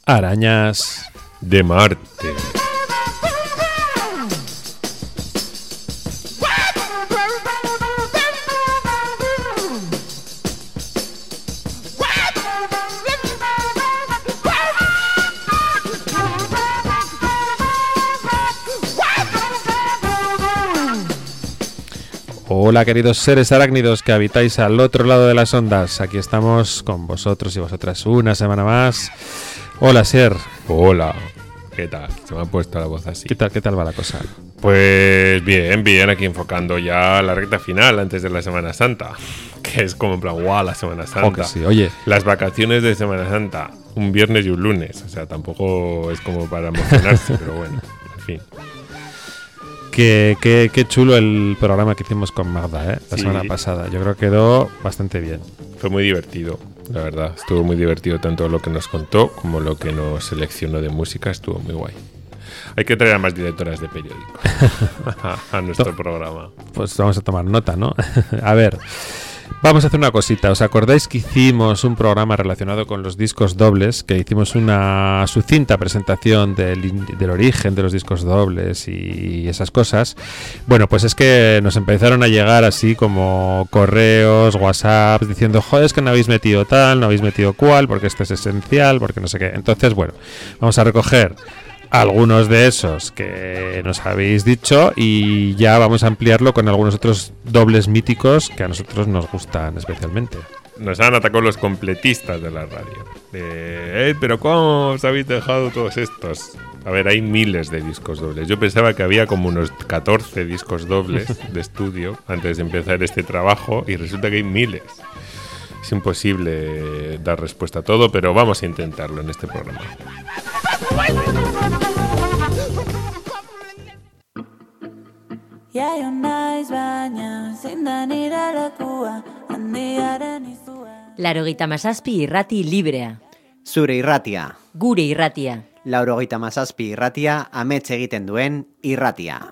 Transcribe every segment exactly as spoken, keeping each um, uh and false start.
Arañas de Marte. Hola queridos seres arácnidos que habitáis al otro lado de las ondas. Aquí estamos con vosotros y vosotras una semana más. Hola Ser. Hola. ¿Qué tal? Se me ha puesto la voz así. ¿Qué tal, qué tal va la cosa? Pues bien, bien, aquí enfocando ya la recta final antes de la Semana Santa. Que es como en plan, guau, la Semana Santa. Oh, que sí. Oye, las vacaciones de Semana Santa, un viernes y un lunes. O sea, tampoco es como para emocionarse, pero bueno, en fin. Qué, qué, qué chulo el programa que hicimos con Magda, ¿eh? La Sí. semana pasada. Yo creo que quedó bastante bien. Fue muy divertido, la verdad. Estuvo muy divertido tanto lo que nos contó como lo que nos seleccionó de música. Estuvo muy guay. Hay que traer a más directoras de periódicos a, a nuestro programa. Pues vamos a tomar nota, ¿no? A ver, vamos a hacer una cosita. ¿Os acordáis que hicimos un programa relacionado con los discos dobles? Que hicimos una sucinta presentación del, del origen de los discos dobles y esas cosas. Bueno, pues es que nos empezaron a llegar así como correos, WhatsApp, diciendo, joder, es que no habéis metido tal, no habéis metido cual, porque esto es esencial, porque no sé qué. Entonces, bueno, vamos a recoger algunos de esos que nos habéis dicho y ya vamos a ampliarlo con algunos otros dobles míticos que a nosotros nos gustan especialmente. Nos han atacado los completistas de la radio. Eh, pero ¿cómo os habéis dejado todos estos? A ver, hay miles de discos dobles. Yo pensaba que había como unos catorce discos dobles de estudio antes de empezar este trabajo y resulta que hay miles. Es imposible dar respuesta a todo, pero vamos a intentarlo en este programa. Laurogeita hamazazpi irrati librea. Zure irratia. Gure irratia. Laurogeita hamazazpi irratia, amets egiten duen irratia.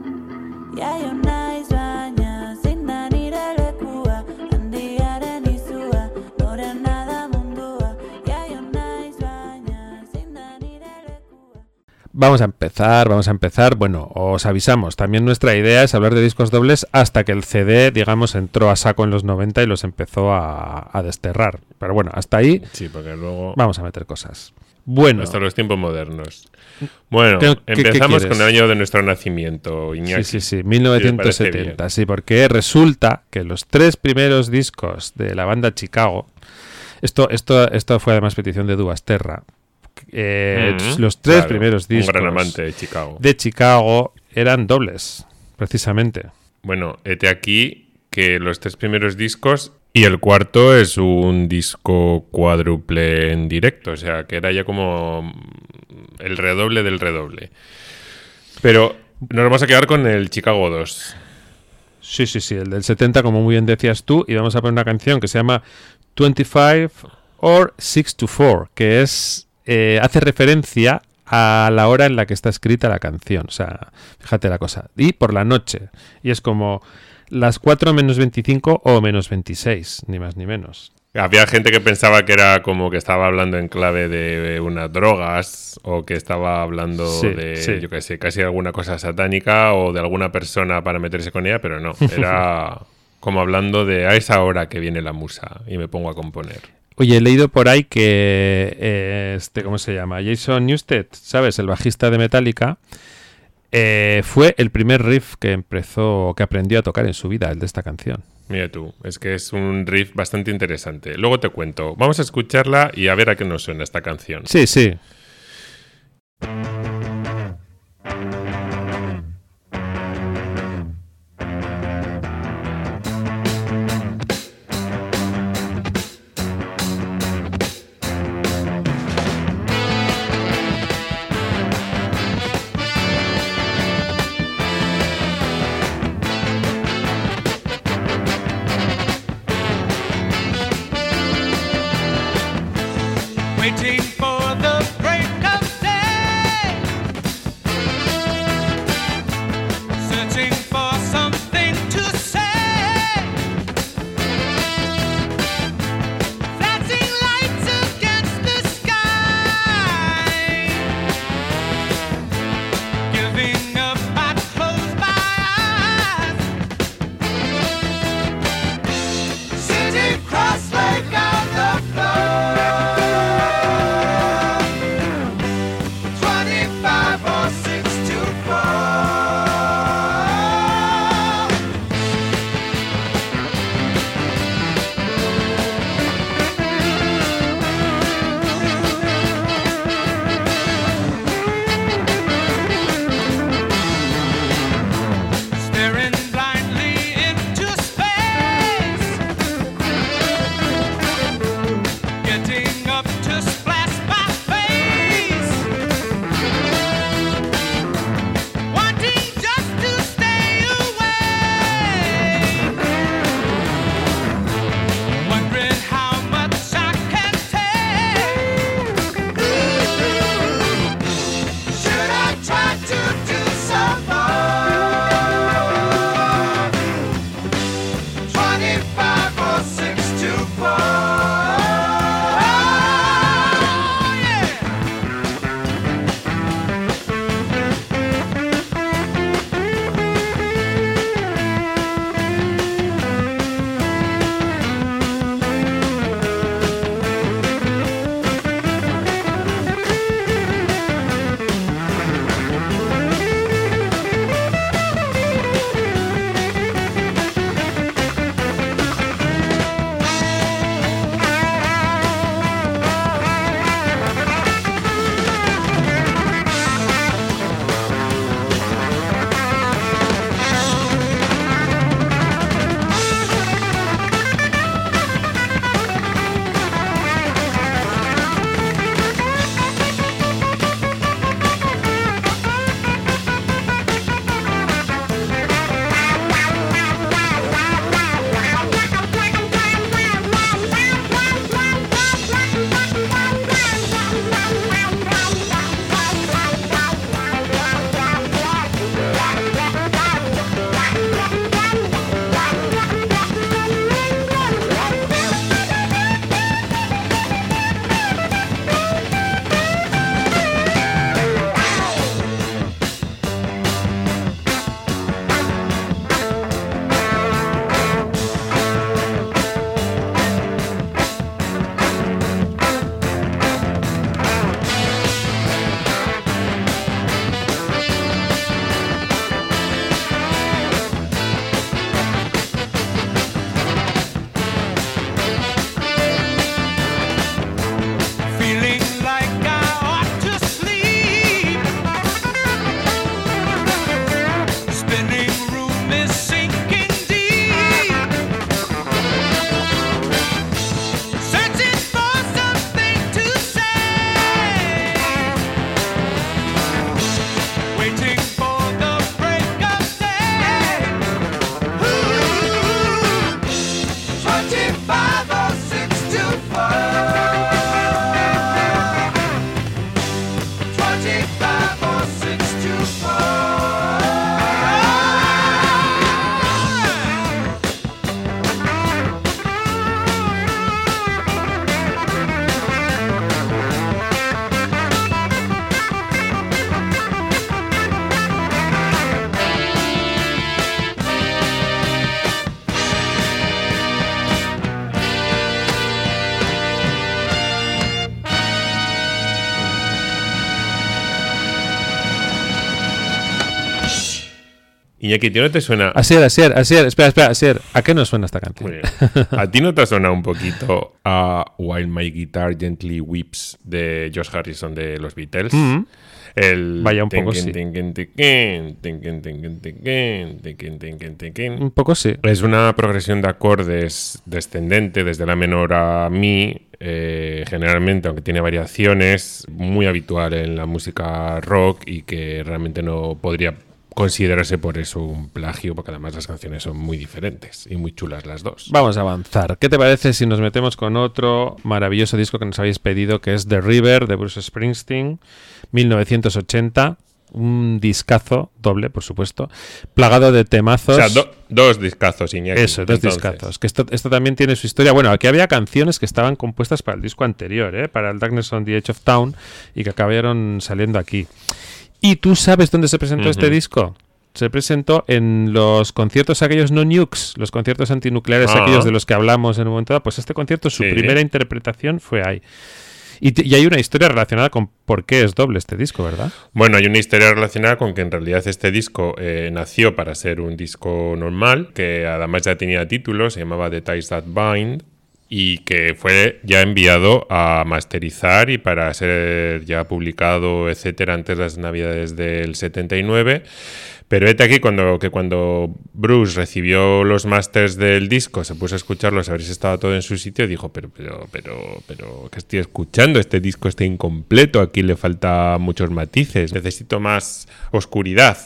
Vamos a empezar, vamos a empezar. Bueno, os avisamos, también nuestra idea es hablar de discos dobles hasta que el C D, digamos, entró a saco en los noventa y los empezó a, a desterrar. Pero bueno, hasta ahí sí, porque luego vamos a meter cosas. Bueno, hasta los tiempos modernos. Bueno, ¿qué, empezamos qué con el año de nuestro nacimiento, Iñaki. Sí, sí, sí, mil novecientos setenta, sí, porque resulta que los tres primeros discos de la banda Chicago, esto, esto, esto fue además petición de Duasterra. Eh, mm-hmm. Los tres claro, primeros discos un gran amante de Chicago. de Chicago eran dobles, precisamente. Bueno, hete aquí que los tres primeros discos y el cuarto es un disco cuádruple en directo, o sea, que era ya como el redoble del redoble. Pero nos vamos a quedar con el Chicago dos. Sí, sí, sí, el del setenta, como muy bien decías tú, y vamos a poner una canción que se llama veinticinco or six to four, que es Eh, hace referencia a la hora en la que está escrita la canción. O sea, fíjate la cosa. Y por la noche. Y es como las cuatro menos veinticinco o menos veintiséis, ni más ni menos. Había gente que pensaba que era como que estaba hablando en clave de unas drogas o que estaba hablando sí, de, sí. yo qué sé, casi alguna cosa satánica o de alguna persona para meterse con ella, pero no. Era como hablando de a esa hora que viene la musa y me pongo a componer. Oye, he leído por ahí que, eh, este, ¿cómo se llama? Jason Newsted, ¿sabes? El bajista de Metallica, eh, fue el primer riff que empezó, que aprendió a tocar en su vida, el de esta canción. Mira tú, es que es un riff bastante interesante. Luego te cuento. Vamos a escucharla y a ver a qué nos suena esta canción. Sí, sí. Waiting for the break of day, searching for something to say, flashing lights against the sky. Iñaki, ¿a ti no te suena? Asier, Asier, Asier, espera, espera, Asier, ¿a qué nos suena esta canción? Muy bien. ¿A ti no te suena un poquito a While My Guitar Gently Weeps de George Harrison de los Beatles? Mm. El Vaya, un poco sí. Un poco sí. Es una progresión de acordes descendente desde la menor a mi, eh, generalmente, aunque tiene variaciones, muy habitual en la música rock y que realmente no podría considerarse por eso un plagio, porque además las canciones son muy diferentes y muy chulas las dos. Vamos a avanzar. ¿Qué te parece si nos metemos con otro maravilloso disco que nos habéis pedido, que es The River, de Bruce Springsteen, mil novecientos ochenta? Un discazo doble, por supuesto, plagado de temazos. O sea, do- dos discazos, Iñaki. Eso, dos Entonces, discazos. Que esto, esto también tiene su historia. Bueno, aquí había canciones que estaban compuestas para el disco anterior, ¿eh? Para el Darkness on the Edge of Town, y que acabaron saliendo aquí. ¿Y tú sabes dónde se presentó uh-huh. este disco? Se presentó en los conciertos aquellos no nukes, los conciertos antinucleares uh-huh. aquellos de los que hablamos en un momento dado. Pues este concierto, su sí. primera interpretación fue ahí. Y, t- y hay una historia relacionada con por qué es doble este disco, ¿verdad? Bueno, hay una historia relacionada con que en realidad este disco eh, nació para ser un disco normal, que además ya tenía título, se llamaba The Ties That Bind, y que fue ya enviado a masterizar y para ser ya publicado, etcétera, antes de las navidades del setenta y nueve. Pero vete aquí cuando, que cuando Bruce recibió los masters del disco, se puso a escucharlos, a ver si estaba todo en su sitio, y dijo, pero, pero, pero, pero, ¿qué estoy escuchando? Este disco está incompleto, aquí le falta muchos matices, necesito más oscuridad.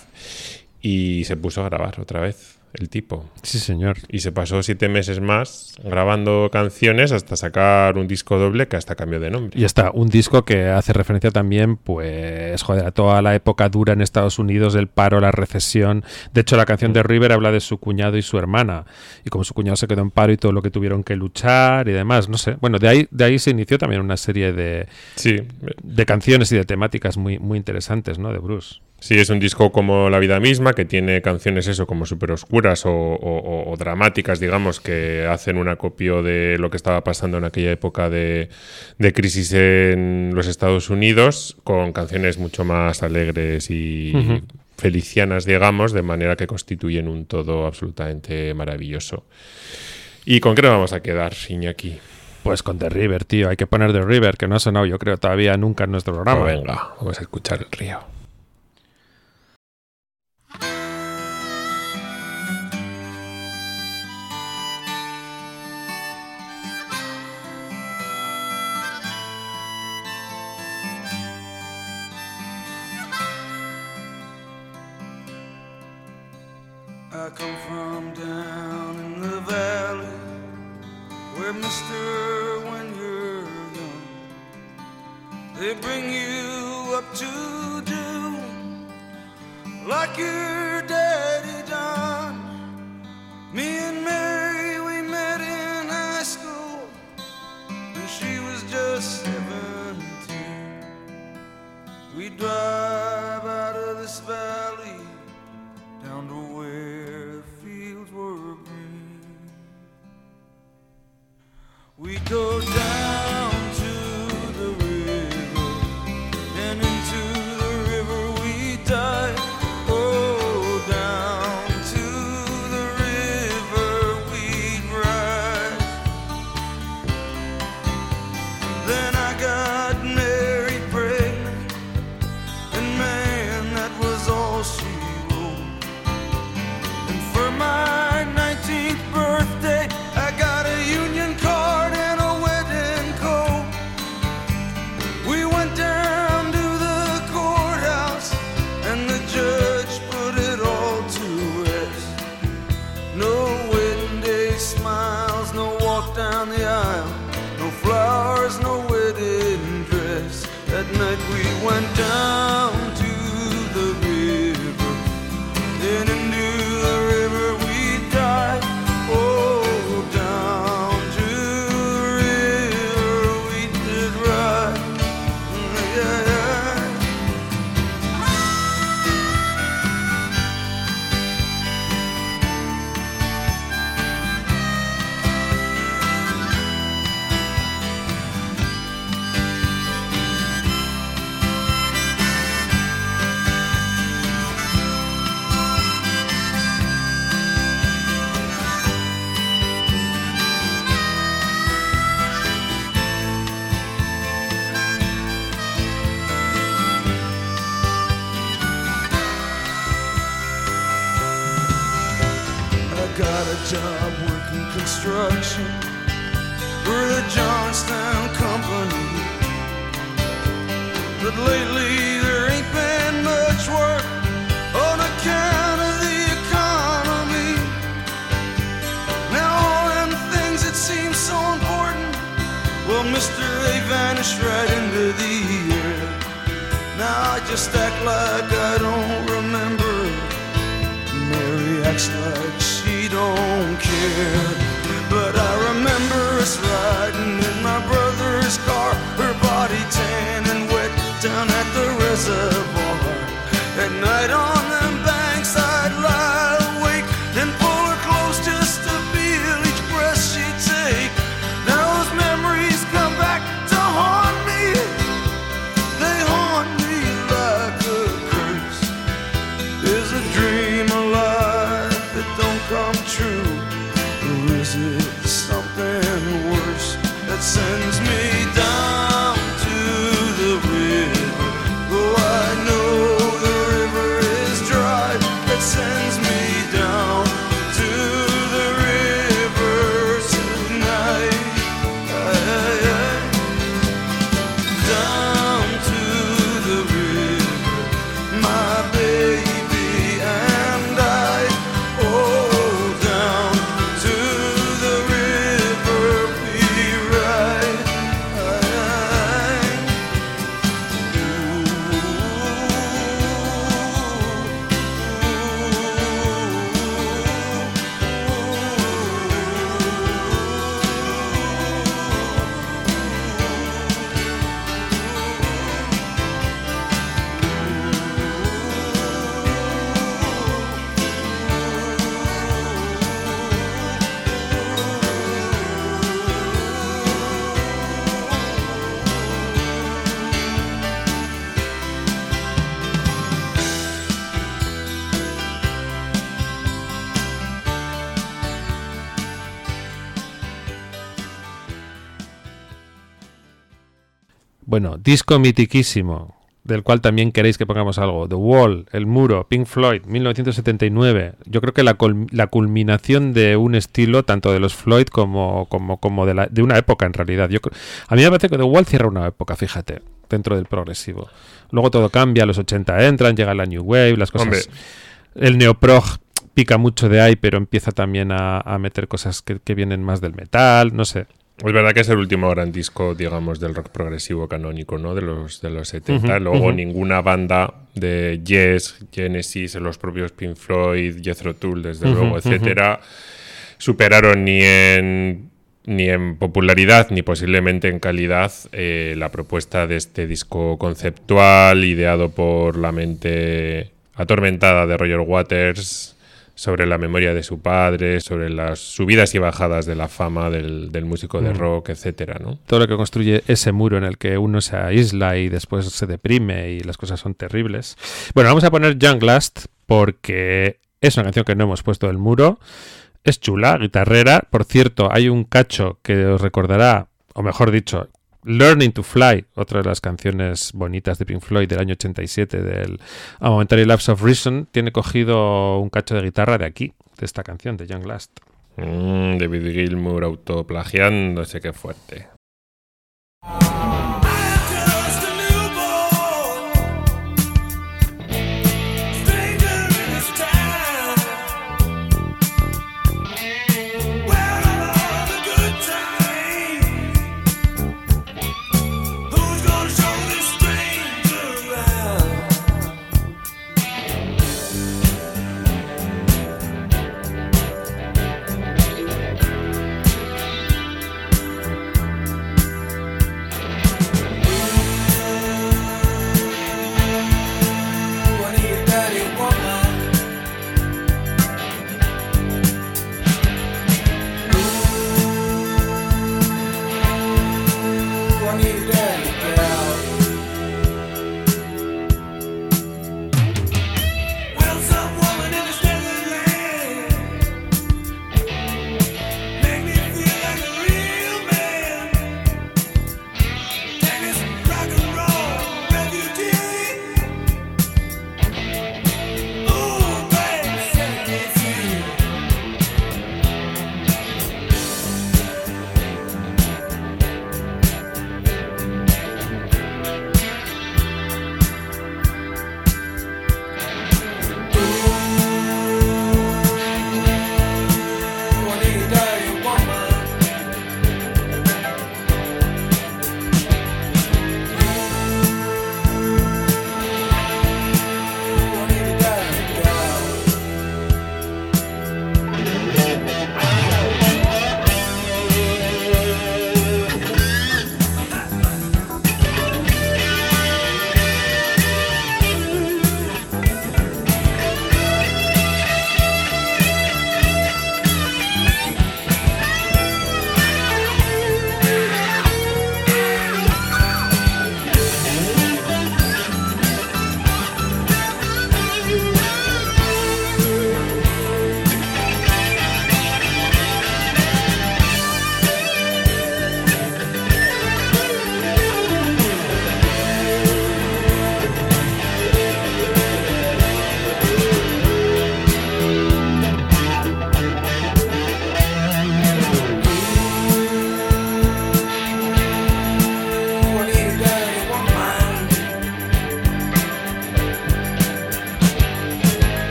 Y se puso a grabar otra vez el tipo. Sí, señor. Y se pasó siete meses más grabando canciones hasta sacar un disco doble que hasta cambió de nombre. Y está un disco que hace referencia también, pues, joder, a toda la época dura en Estados Unidos, el paro, la recesión. De hecho, la canción de River habla de su cuñado y su hermana, y como su cuñado se quedó en paro y todo lo que tuvieron que luchar y demás, no sé. Bueno, de ahí, de ahí se inició también una serie de, sí. de canciones y de temáticas muy, muy interesantes, ¿no? De Bruce. Sí, es un disco como la vida misma, que tiene canciones eso como súper oscuras o, o, o dramáticas, digamos, que hacen un acopio de lo que estaba pasando en aquella época de, de crisis en los Estados Unidos, con canciones mucho más alegres y uh-huh. felicianas, digamos, de manera que constituyen un todo absolutamente maravilloso. ¿Y con qué nos vamos a quedar, Iñaki? Pues con The River, tío. Hay que poner The River, que no ha sonado, yo creo, todavía nunca en nuestro programa. Pues venga, vamos a escuchar el río. I come from down in the valley where, mister, when you're young, they bring you up to do like your daddy done. Me and Mary, we met in high school when she was just seventeen. We drive out of this valley down to where the fields were green. We go down to the river, and into the river we dive. Oh, down to the river we ride. Then I got married, pregnant, and man, that was all she wrote. And for my nineteenth birthday, I got a union card and a wedding coat. We went down to the courthouse, and the judge put it all to rest. No wedding day smiles, no walk down the aisle, no flowers, no wedding dress. That night we went down to the river, then into the river we dive. Oh, down to the river we did ride. Yeah, yeah. got a job working construction for the Johnstown Company. But lately there ain't been much work on account of the economy. Now all them things that seem so important, well, mister, they vanished right into the air. Now I just act like I don't remember. Mary acts like she don't care. But I remember us riding in my brother's car, her body tan and wet down at the reservoir. At night on them banks I'd lie awake and pull her close just to feel each breath she'd take. Now those memories come back to haunt me. They haunt me like a curse. Is a dream alive that don't come true? Or is it something worse that sends me down to the river? Oh, I know the river is dry. That sends me down to the river tonight. Aye, aye, aye. Down to the river, my baby and I. Oh, down to the river we ride. Aye, aye. Bueno, disco mitiquísimo, del cual también queréis que pongamos algo. The Wall, El Muro, Pink Floyd, mil novecientos setenta y nueve. Yo creo que la, cul- la culminación de un estilo, tanto de los Floyd como, como, como de, la, de una época en realidad. Yo creo, a mí me parece que The Wall cierra una época, fíjate, dentro del progresivo. Luego todo cambia, los ochenta entran, llega la New Wave, las cosas... Hombre. El neoprog pica mucho de ahí, pero empieza también a, a meter cosas que, que vienen más del metal, no sé. Es verdad que es el último gran disco, digamos, del rock progresivo canónico, ¿no? De los, de los setenta. Uh-huh, Luego uh-huh. ninguna banda de Yes, Genesis, los propios Pink Floyd, Jethro Tull, desde Uh-huh, luego, etcétera, superaron ni en ni en popularidad ni posiblemente en calidad eh, la propuesta de este disco conceptual ideado por la mente atormentada de Roger Waters, sobre la memoria de su padre, sobre las subidas y bajadas de la fama del, del músico de rock, etcétera, ¿no? Todo lo que construye ese muro en el que uno se aísla y después se deprime y las cosas son terribles. Bueno, vamos a poner Young Last porque es una canción que no hemos puesto del muro. Es chula, guitarrera. Por cierto, hay un cacho que os recordará, o mejor dicho, Learning to Fly, otra de las canciones bonitas de Pink Floyd del año ochenta y siete, del A Momentary Lapse of Reason, tiene cogido un cacho de guitarra de aquí, de esta canción, de Young Last. Mm, David Gilmour autoplagiándose, qué fuerte.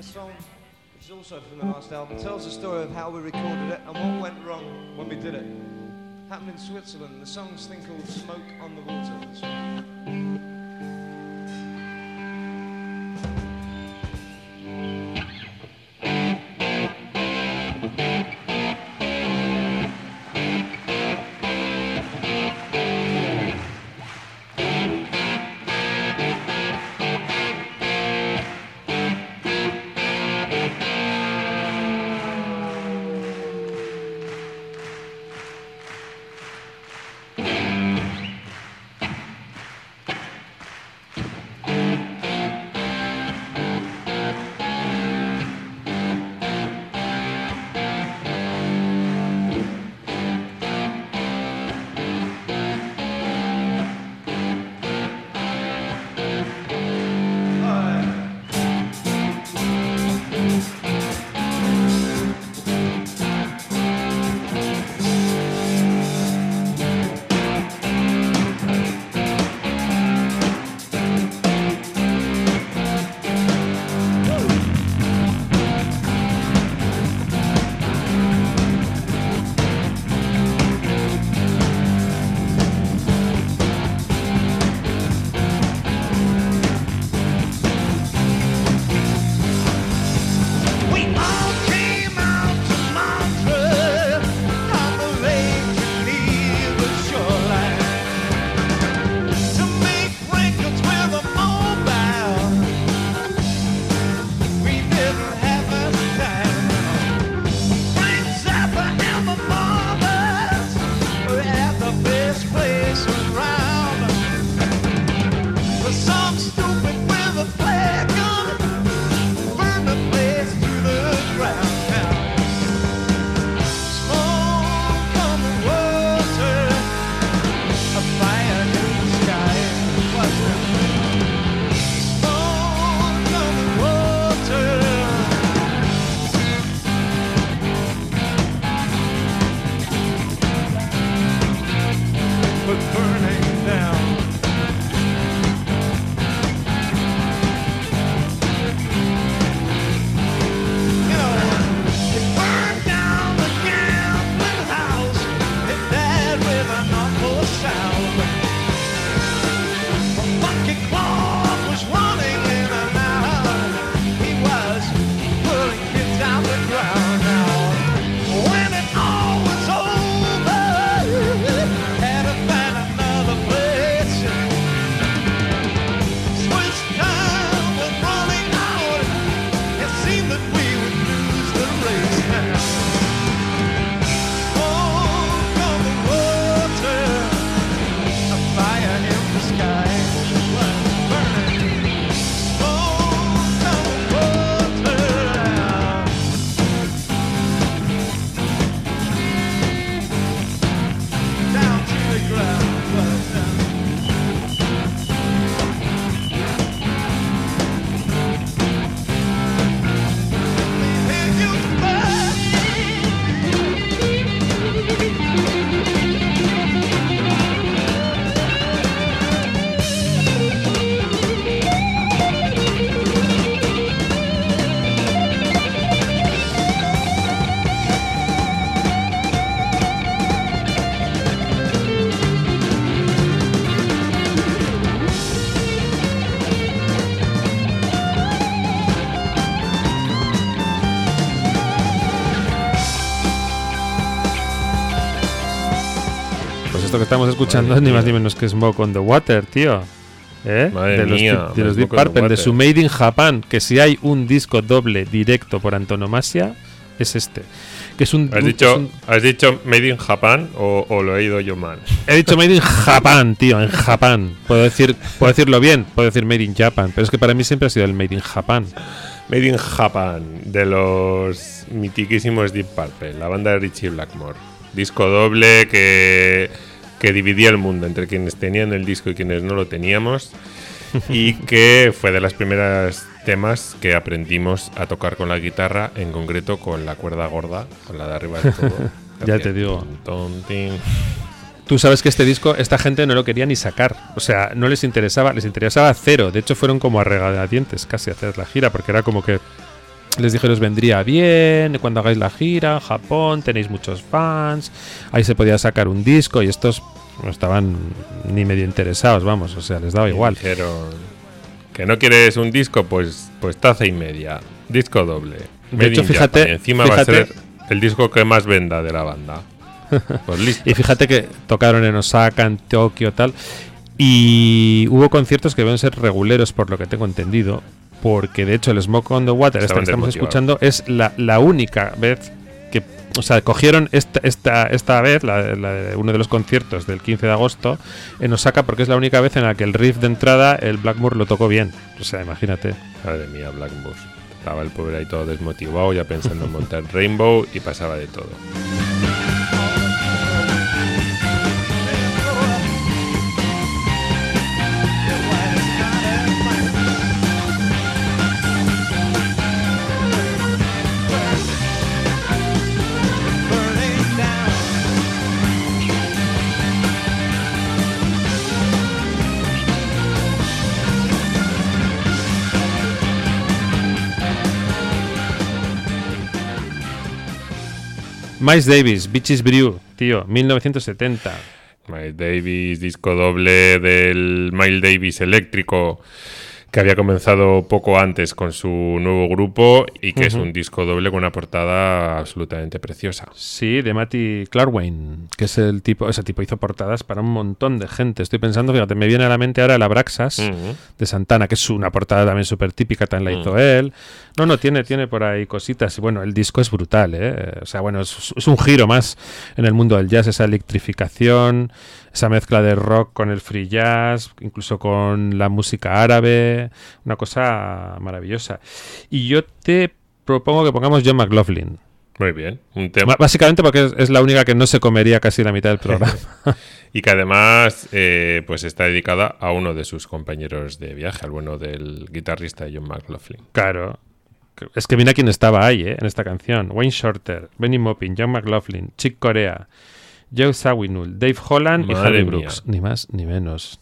song, which is also from the last album, tells the story of how we recorded it and what went wrong when we did it. Happened in Switzerland. The song's thing called Smoke on the Water. This one. Esto que estamos escuchando es ni más ni menos que Smoke on the Water, tío. ¿Eh? Madre de los, mía, de los Deep Smoke on the Purple, de Water. su Made in Japan, que si hay un disco doble directo por antonomasia, es este. Que es un, ¿Has, un- dicho, es un- ¿Has dicho Made in Japan o, o lo he ido yo mal? He dicho Made in Japan, tío, en Japón. Puedo decir, puedo decirlo bien, puedo decir Made in Japan, pero es que para mí siempre ha sido el Made in Japan. Made in Japan, de los mitiquísimos Deep Purple, la banda de Richie Blackmore. Disco doble que, que dividía el mundo entre quienes tenían el disco y quienes no lo teníamos. Y que fue de las primeras temas que aprendimos a tocar con la guitarra, en concreto con la cuerda gorda, con la de arriba del todo. Ya te digo. Ton, tin. Tú sabes que este disco, esta gente no lo quería ni sacar. O sea, no les interesaba, les interesaba cero. De hecho, fueron como a regañadientes casi a hacer la gira, porque era como que les dije que os vendría bien cuando hagáis la gira, Japón, tenéis muchos fans, ahí se podía sacar un disco y estos no estaban ni medio interesados, vamos, o sea, les daba igual. Dijeron que no quieres un disco, pues pues taza y media, disco doble. De Made hecho, in fíjate, Japan, y encima fíjate, va a ser el disco que más venda de la banda. Pues listo. Y fíjate que tocaron en Osaka, en Tokio, tal, y hubo conciertos que deben ser reguleros por lo que tengo entendido, porque de hecho el Smoke on the Water, esta que Estaban estamos desmotivados. escuchando, es la, la única vez que, o sea, cogieron esta esta, esta vez, la, la de uno de los conciertos del quince de agosto en Osaka, porque es la única vez en la que el riff de entrada, el Blackmore lo tocó bien. O sea, imagínate. Madre mía, Black Bus. Estaba el pobre ahí todo desmotivado, ya pensando en montar Rainbow, y pasaba de todo. Miles Davis, Beaches Brew, tío, mil novecientos setenta. Miles Davis, disco doble del Miles Davis eléctrico, que había comenzado poco antes con su nuevo grupo y que Ujú. es un disco doble con una portada absolutamente preciosa. Sí, de Matty Clarwayne, que es el tipo, ese tipo hizo portadas para un montón de gente. Estoy pensando, fíjate, me viene a la mente ahora la Braxas Ujú. de Santana, que es una portada también súper típica, también la hizo Mm. él. No, no, tiene, tiene por ahí cositas. Y bueno, el disco es brutal, ¿eh? O sea, bueno, es, es un giro más en el mundo del jazz, esa electrificación, esa mezcla de rock con el free jazz, incluso con la música árabe, una cosa maravillosa. Y yo te propongo que pongamos John McLaughlin. Muy bien, un tema. Ba- Básicamente porque es, es la única que no se comería casi la mitad del programa. Y que además eh, pues está dedicada a uno de sus compañeros de viaje, al bueno del guitarrista John McLaughlin. Claro. Es que mira quién estaba ahí, ¿eh? En esta canción. Wayne Shorter, Benny Maupin, John McLaughlin, Chick Corea, Joe Zawinul, Dave Holland y Madre Harry mía. Brooks. Ni más ni menos.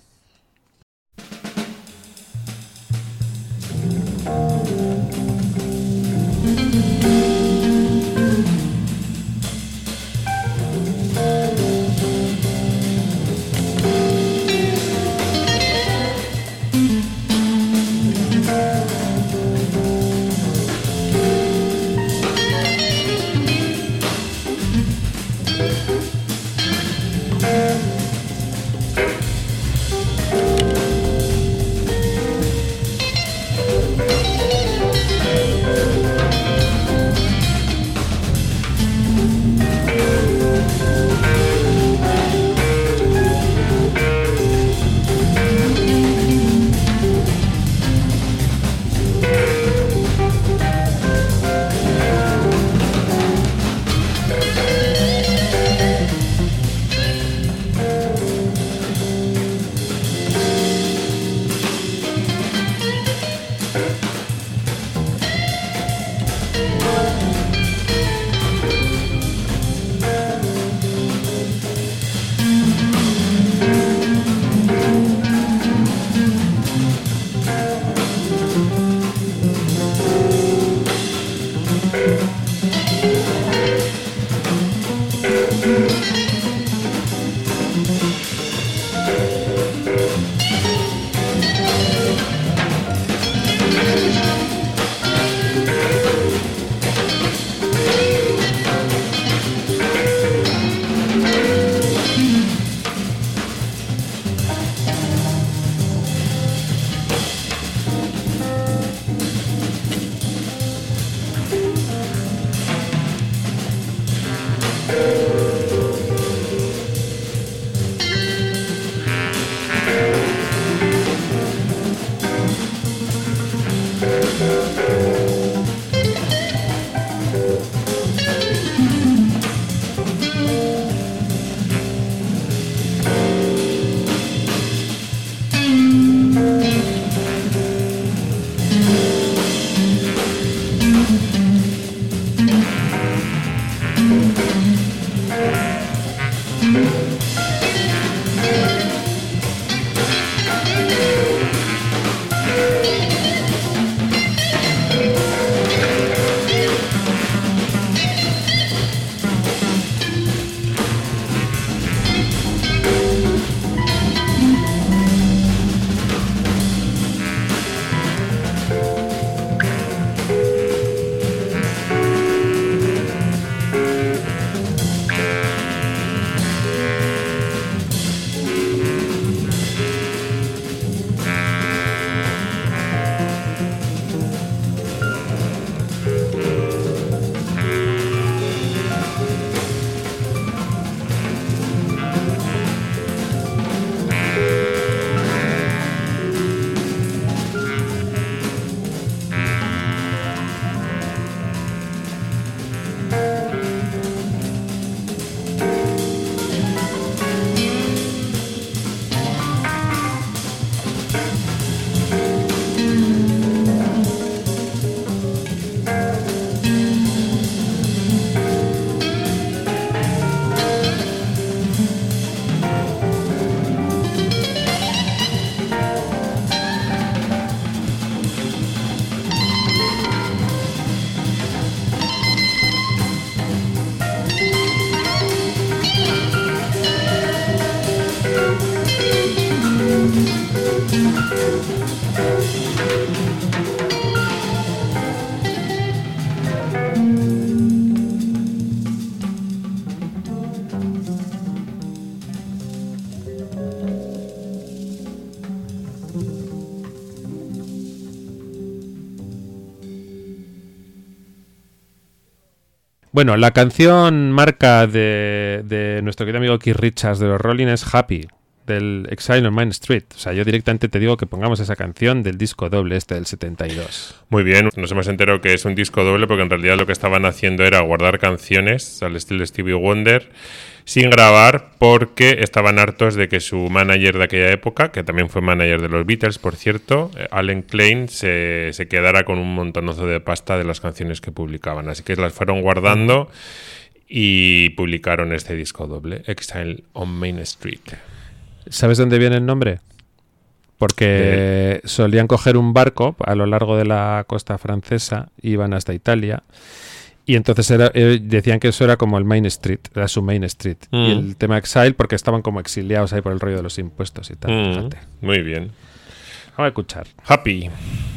Bueno, la canción marca de, de nuestro querido amigo Keith Richards de los Rolling es Happy, del Exile on Main Street. O sea, yo directamente te digo que pongamos esa canción del disco doble este del setenta y dos. Muy bien, nos hemos enterado que es un disco doble porque en realidad lo que estaban haciendo era guardar canciones al estilo de Stevie Wonder sin grabar porque estaban hartos de que su manager de aquella época, que también fue manager de los Beatles, por cierto, Alan Klein, se, se quedara con un montonazo de pasta de las canciones que publicaban. Así que las fueron guardando y publicaron este disco doble, Exile on Main Street. ¿Sabes dónde viene el nombre? Porque ¿De? solían coger un barco a lo largo de la costa francesa, iban hasta Italia, y entonces era, eh, decían que eso era como el Main Street, era su Main Street. Mm. Y el tema Exile porque estaban como exiliados ahí por el rollo de los impuestos y tal. Mm. Fíjate. Muy bien. Vamos a escuchar. Happy.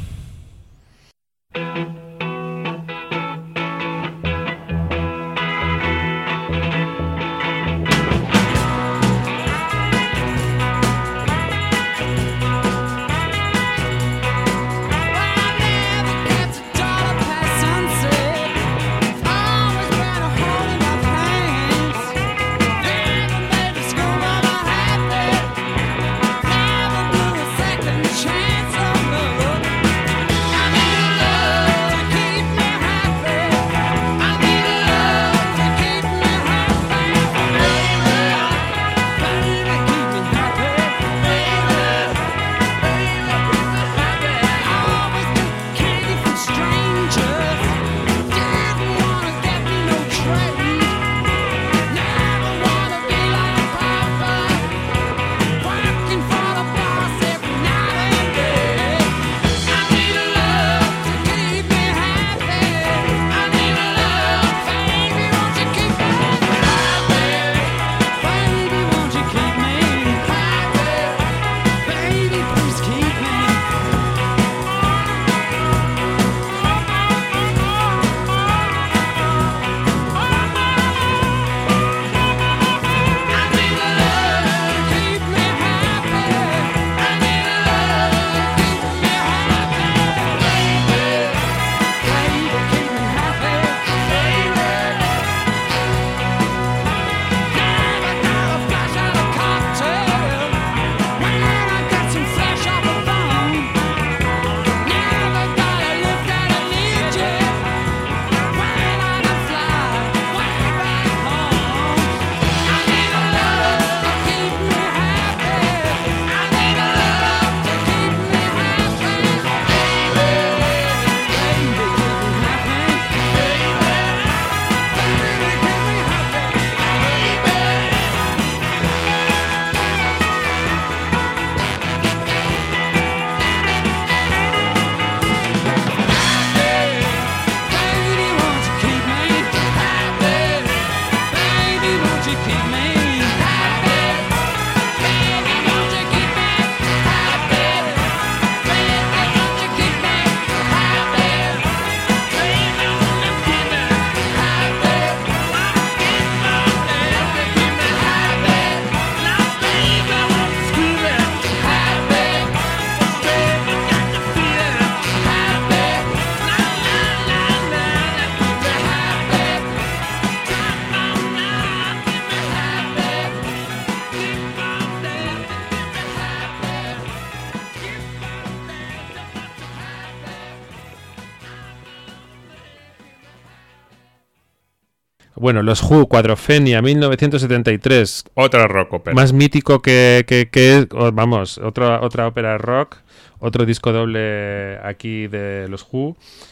Bueno, los Who, Cuadrofenia, mil novecientos setenta y tres. Otra rock opera. Más mítico que, que, que vamos, otra, otra ópera rock, otro disco doble aquí de los Who.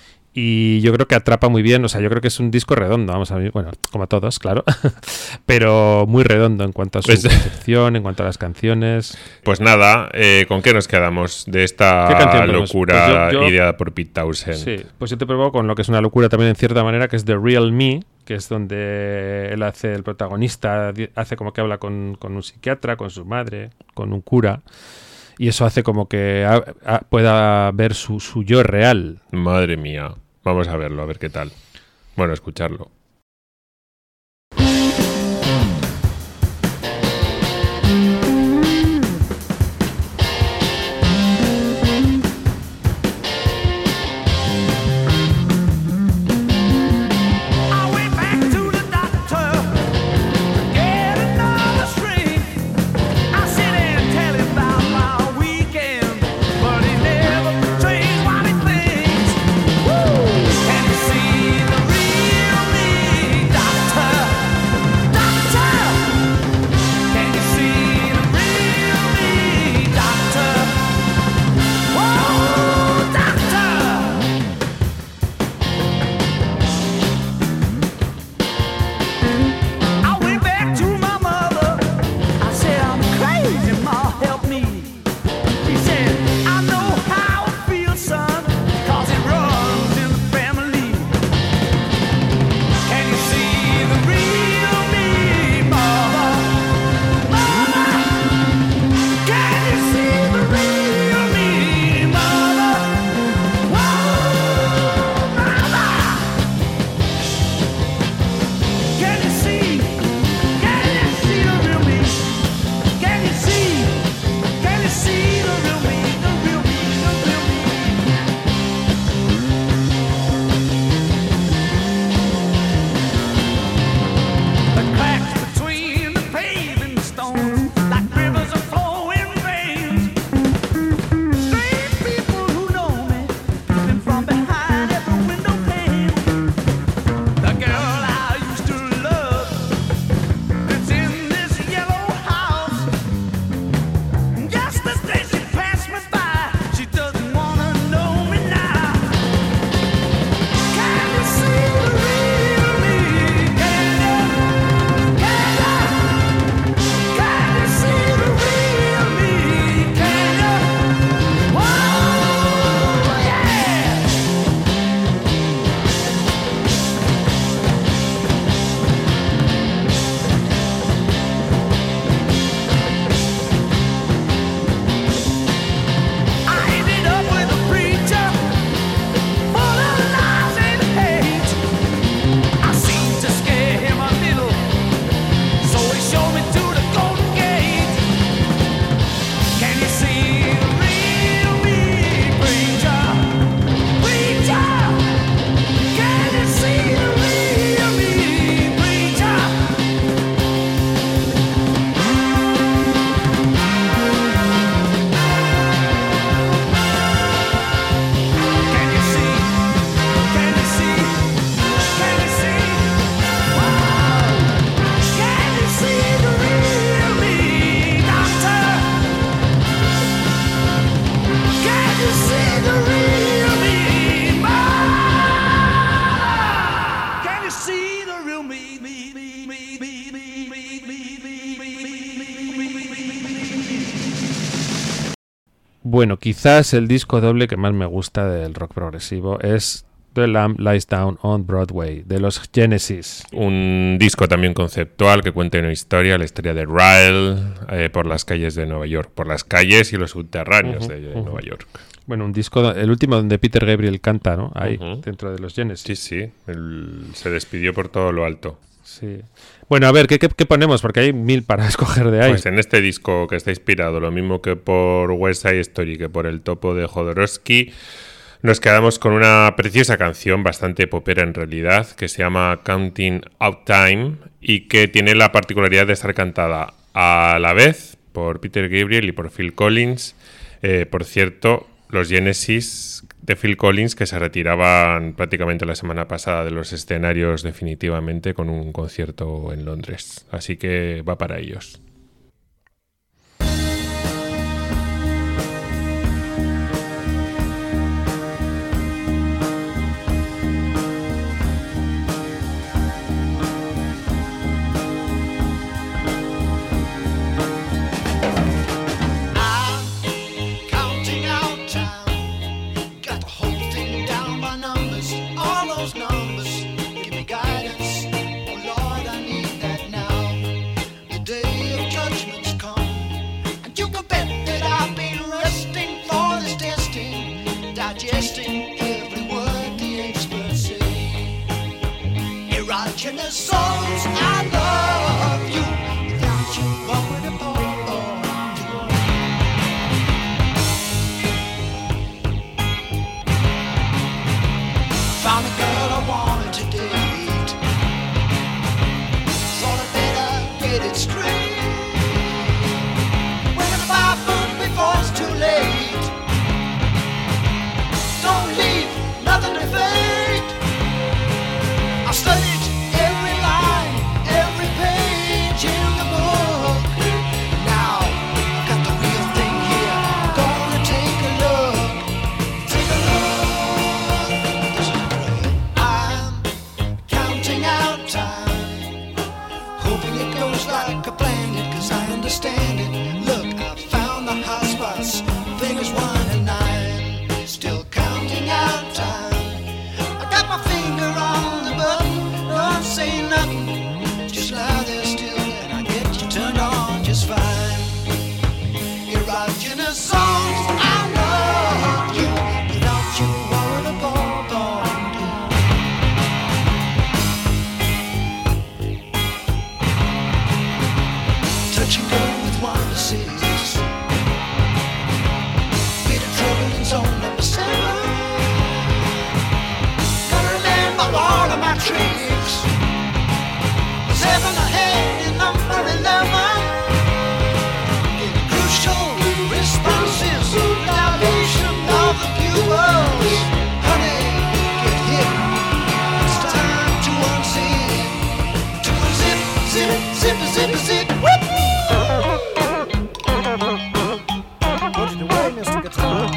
Y yo creo que atrapa muy bien, o sea, yo creo que es un disco redondo, vamos a ver, bueno, como todos, claro, pero muy redondo en cuanto a su pues, concepción, en cuanto a las canciones. Pues nada, eh, ¿con qué nos quedamos de esta locura pues yo, yo, ideada por Pete Townshend? Sí, pues yo te propongo con lo que es una locura también en cierta manera, que es The Real Me, que es donde él hace, el protagonista, hace como que habla con, con un psiquiatra, con su madre, con un cura. Y eso hace como que a, a, pueda ver su, su yo real. Madre mía. Vamos a verlo, a ver qué tal. Bueno, escucharlo. I went back bueno, quizás el disco doble que más me gusta del rock progresivo es The Lamb Lies Down on Broadway, de los Genesis. Un disco también conceptual que cuenta una historia, la historia de Ryle eh, por las calles de Nueva York, por las calles y los subterráneos Uh-huh, de, de uh-huh. Nueva York. Bueno, un disco, el último donde Peter Gabriel canta, ¿no? Ahí, Uh-huh. dentro de los Genesis. Sí, sí, él se despidió por todo lo alto. Sí. Bueno, a ver, ¿qué, qué, qué ponemos? Porque hay mil para escoger de ahí. Pues en este disco que está inspirado, lo mismo que por West Side Story, que por El Topo de Jodorowsky, nos quedamos con una preciosa canción, bastante popera en realidad, que se llama Counting Out Time y que tiene la particularidad de estar cantada a la vez por Peter Gabriel y por Phil Collins. Eh, por cierto, los Genesis de Phil Collins, que se retiraban prácticamente la semana pasada de los escenarios definitivamente con un concierto en Londres. Así que va para ellos. Counting out time, got the whole thing down by numbers. All those numbers give me guidance. Oh Lord, I need that now. The day of judgment's come, and you can bet that I've been resting for this testing, digesting every word the experts say. Erogenous souls, I love you. Without you, what would a poor boy do? Found a girl I wanted to date, thought I better get it straight. Went five foot before it's too late. Don't leave nothing to fate. I studied every line, every page in the book. Now I've got the real thing here. Gonna take a look, take a look. This is great. I'm counting out time, hoping it goes like I planned it, 'cause I understand it. Look, I found the hot spots, figures one and nine. Still counting out time. I got my finger on the button, don't say nothing, just lie there still and I get you turned on just fine. Erogenous songs, I love you. Without you, what would a poor boy do? Touch and go with one disease. Bit of trouble in zone number seven. Gotta remember all of my tricks. Seven ahead in number eleven. Getting crucial responses. Dilation of the pupils. Honey, get hip. It's time to unzip. To unzip, zip, zip, zip, zip. Whoop! Put it away, Mister Guitar.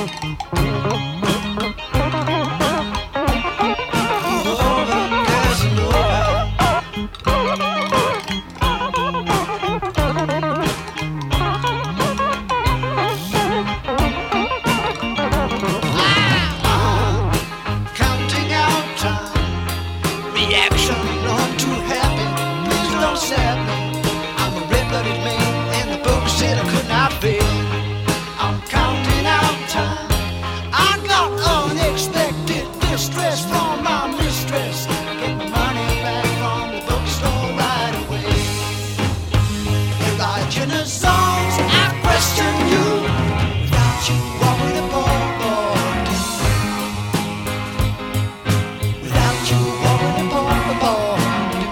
Counting out time, reaction, I'm too happy. Please don't stab me. I'm a red-blooded man, and the book said I could not fail. I'm counting out time. I got unexpected distress from my mistress. Get my money back from the bookstore right away. Erogenous songs, I question you. Without you, what would a poor boy do? Without you, what would a poor boy do?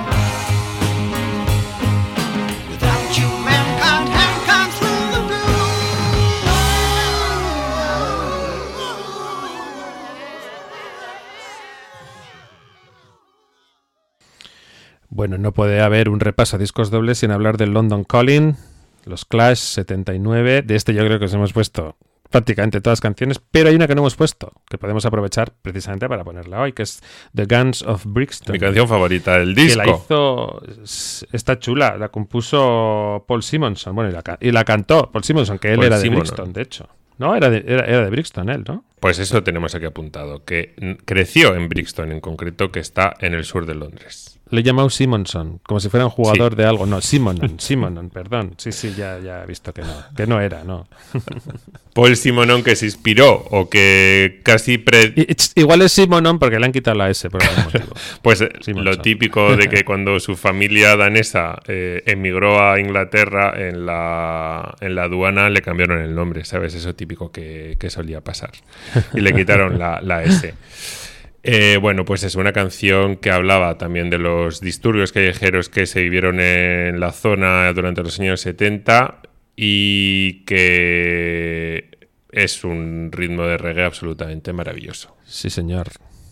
Without you, mankind, mankind through the blue. Bueno, no puede haber un repaso a discos dobles sin hablar del London Calling, los Clash setenta y nueve. De este yo creo que os hemos puesto prácticamente todas las canciones, pero hay una que no hemos puesto, que podemos aprovechar precisamente para ponerla hoy, que es The Guns of Brixton. Mi canción favorita del Que disco. la hizo, está chula, la compuso Paul Simonson, bueno, y la, ca- y la cantó Paul Simonson, que él Paul era de Simonon. Brixton, de hecho. No, era de, era, era de Brixton él, ¿no? Pues eso tenemos aquí apuntado, que n- creció en Brixton en concreto, que está en el sur de Londres. Le he llamado Simonson, como si fuera un jugador sí. de algo. No, Simonon, Simonon, perdón. Sí, sí, ya, ya he visto que no, que no era, no. Paul Simonon, que se inspiró o que casi... Pre... Igual es Simonon porque le han quitado la S por algún motivo. Pues Simonson. Lo típico de que cuando su familia danesa eh, emigró a Inglaterra, en la, en la aduana le cambiaron el nombre, ¿sabes? Eso típico que, que solía pasar. Y le quitaron la, la S. Eh, bueno, pues es una canción que hablaba también de los disturbios callejeros que se vivieron en la zona durante los años setenta y que es un ritmo de reggae absolutamente maravilloso. Sí, señor.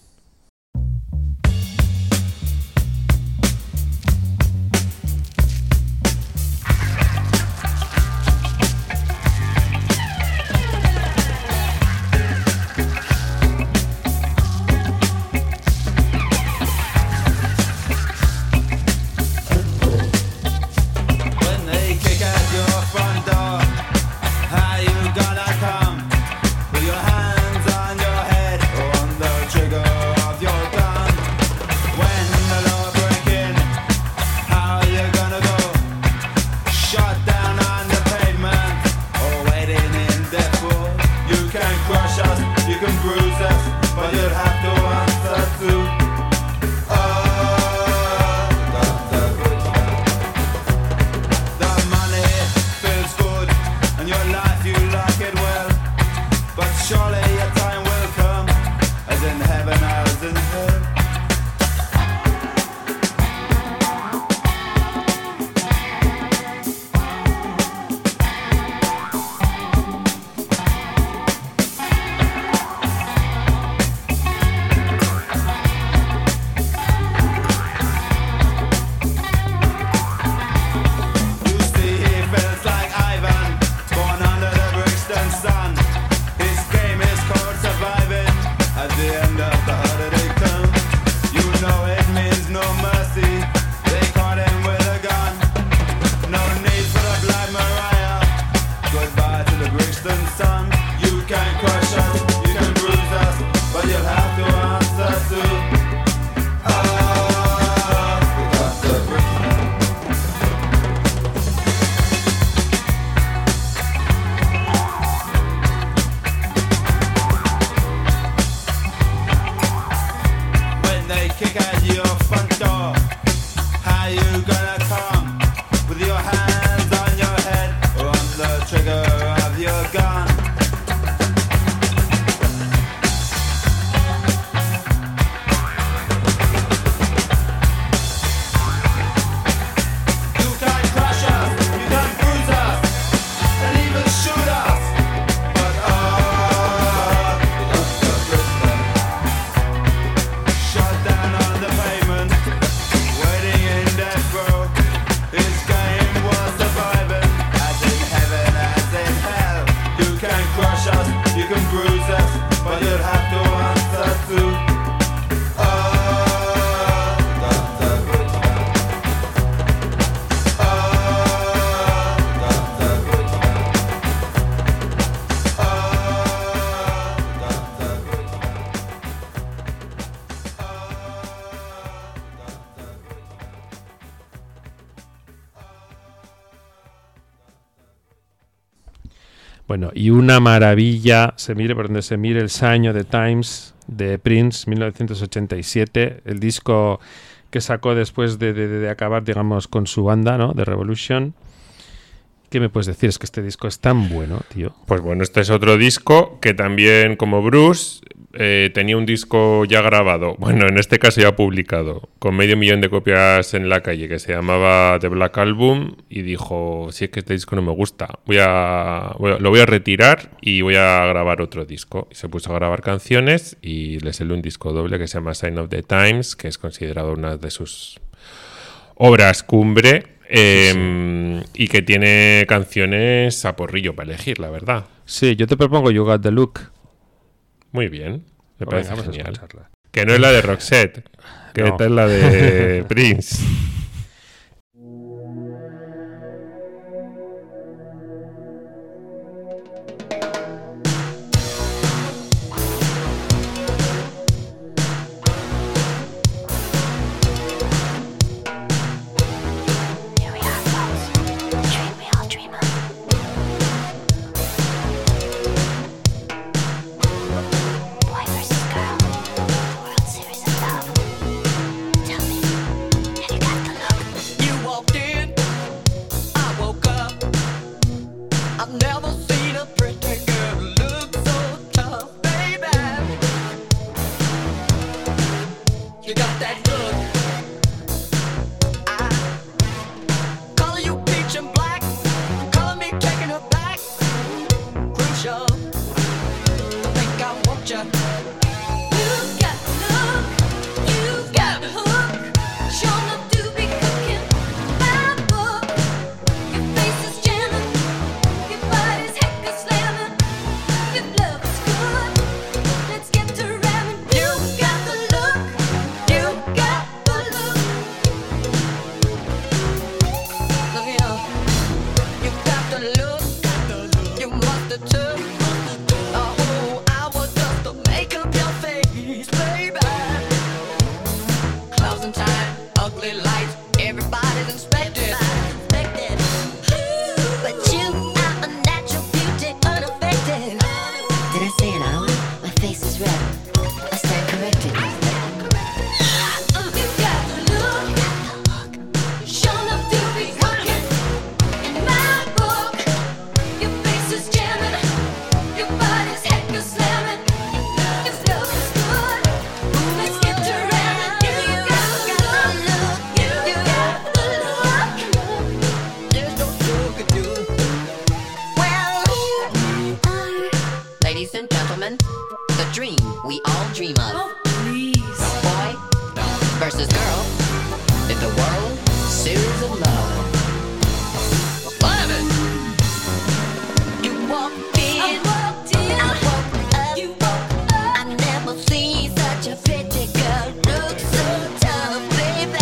Bueno, y una maravilla, se mire por donde se mire, el Sign of the Times de Prince, mil novecientos ochenta y siete, el disco que sacó después de, de, de acabar, digamos, con su banda, ¿no? De Revolution. ¿Qué me puedes decir? Es que este disco es tan bueno, tío. Pues bueno, este es otro disco que también, como Bruce, eh, tenía un disco ya grabado, bueno, en este caso ya publicado, con medio millón de copias en la calle, que se llamaba The Black Album, y dijo, si es que este disco no me gusta, voy a, voy a, lo voy a retirar y voy a grabar otro disco. Y se puso a grabar canciones y le salió un disco doble que se llama Sign of the Times, que es considerado una de sus obras cumbre. Eh, sí, sí. Y que tiene canciones a porrillo para elegir, la verdad. Sí, yo te propongo You Got the Look. Muy bien, me Venga, parece genial. Que no es la de Roxette, que no. Esta es la de Prince. closing time, ugly lights, everybody's inspected. But you are a natural beauty, unaffected. Did I say an hour? My face is red. I stand corrected. You got the look, show enough to be cooking. In my book, your face is jamming, your body's heck is slamming. Your flow is good, let's get to ramming. You got the look, you got the look. There's no sugar do. Well, you are. Ladies and gentlemen, the dream we all dream of. Oh, please. Boy versus girl in the world series of love. Love it. You walked in. I walked in. I woke up. You woke up. I never seen such a pretty girl look so tough, baby.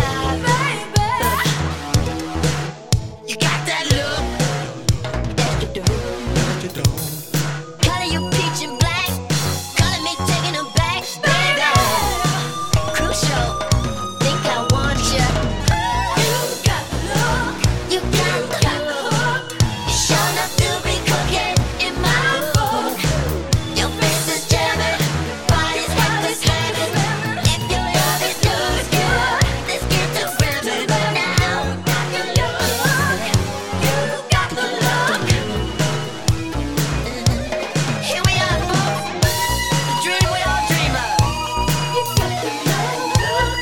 You got that look. Yes, you do. Color you peach and black. Color me taking them back, baby. Crucial. Think I want you. You got the look. You got the hook. You sure enough to be cooking in my book. Your face is jamming, body's hot as slamming. If your love is good, good, let's get to ramming now. You got the look. Here we are, folks. The dream we all dream of. You got the look.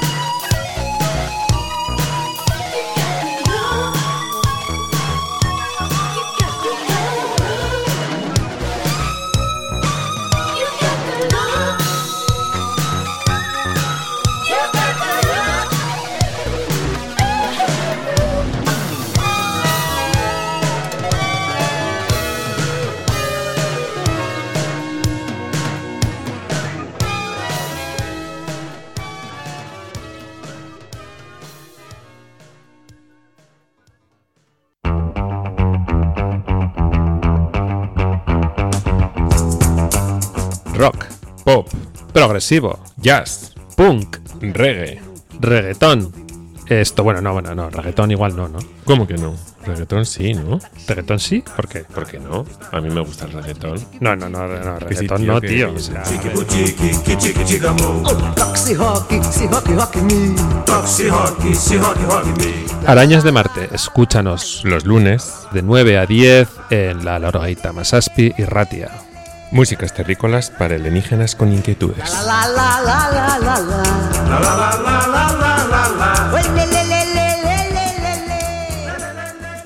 You got the look. You got the look. You got the look. You got the look. Rock, Pop, progresivo, jazz, punk, reggae. reggaetón. Esto, bueno, no, bueno, no, reggaetón igual no, ¿no? ¿Cómo que no? Reggaetón sí, ¿no? ¿Reggaetón sí? ¿Por qué? ¿Por qué no? A mí me gusta el reggaetón. No, no, no, no, Que sí, reggaetón tío, no, que- tío. que- O sea, sí, que- a ver. Taxi hockey, si hockey hockey me. Taxi hockey, si hockey hockey me. Arañas de Marte, escúchanos Los lunes, de nueve a diez en la Lorgaita Masaspi y Ratia. músicas terrícolas para alienígenas con inquietudes. La la la la la la. La la la la la la la la. Well, le, le, le, le, le, le, le.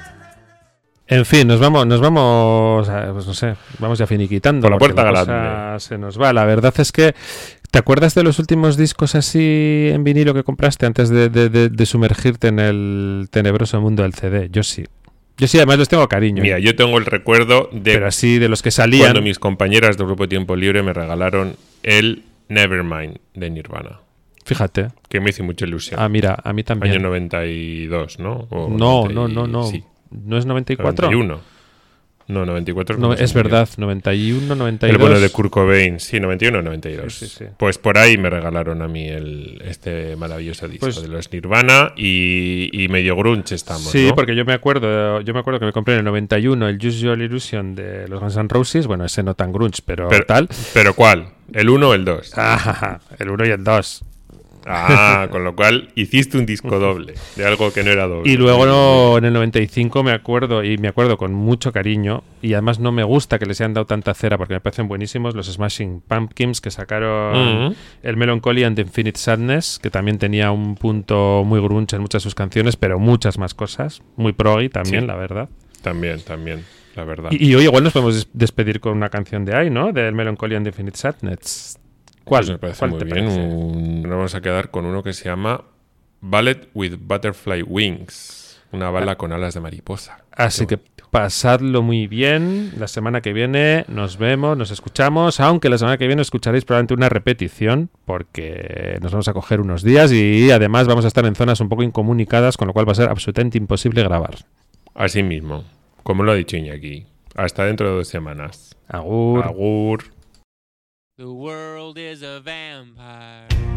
En fin, nos vamos, nos vamos, a- pues no sé, vamos ya finiquitando. Por la porque puerta cosa grande. se nos va. La verdad es que, ¿te acuerdas de los últimos discos así en vinilo que compraste antes de, de- de- de sumergirte en el tenebroso mundo del C D? Yo sí. Yo sí, además les tengo cariño. Mira, yo tengo el recuerdo de Pero así, de los que salían. cuando mis compañeras del grupo Tiempo Libre me regalaron el Nevermind de Nirvana, Fíjate. que me hizo mucha ilusión. Ah, mira, a mí también. Año noventa y dos, ¿no? O No, noventa y- no, no, no. Sí, ¿No es noventa y cuatro? noventa y uno. No, noventa y cuatro. No, cuando es se murió. verdad, noventa y uno, noventa y dos. El bueno de Kurt Cobain, sí, noventa y uno, noventa y dos. Sí, sí, sí. Pues por ahí me regalaron a mí el, este maravilloso disco Pues- de los Nirvana y, y medio grunge estamos, Sí, ¿no? porque yo me acuerdo, yo me acuerdo que me compré en el noventa y uno el Use Your Illusion de los Guns N' Roses, bueno, ese no tan grunge, pero, Pero, tal. ¿Pero cuál? ¿El uno o el dos? Ah, el uno y el dos. Ah, con lo cual hiciste un disco doble de algo que no era doble. Y luego no, en el noventa y cinco me acuerdo, y me acuerdo con mucho cariño, y además no me gusta que les hayan dado tanta cera porque me parecen buenísimos los Smashing Pumpkins que sacaron Ujú. el Melancholy and the Infinite Sadness, que también tenía un punto muy grunge en muchas de sus canciones, pero muchas más cosas, muy proggy también, Sí. la verdad. También, también, la verdad. Y, y hoy igual nos podemos des- despedir con una canción de ahí, ¿no? Del Melancholy and the Infinite Sadness. ¿Cuál? Pues me parece ¿Cuál muy te bien. parece? Un- Nos vamos a quedar con uno que se llama Ballet with Butterfly Wings. Una bala con alas de mariposa. Así Qué que pasadlo muy bien. La semana que viene nos vemos, nos escuchamos. Aunque la semana que viene escucharéis probablemente una repetición, porque nos vamos a coger unos días y además vamos a estar en zonas un poco incomunicadas, con lo cual va a ser absolutamente imposible grabar. Así mismo, como lo ha dicho Iñaki. Hasta dentro de dos semanas. Agur. Agur. The world is a vampire.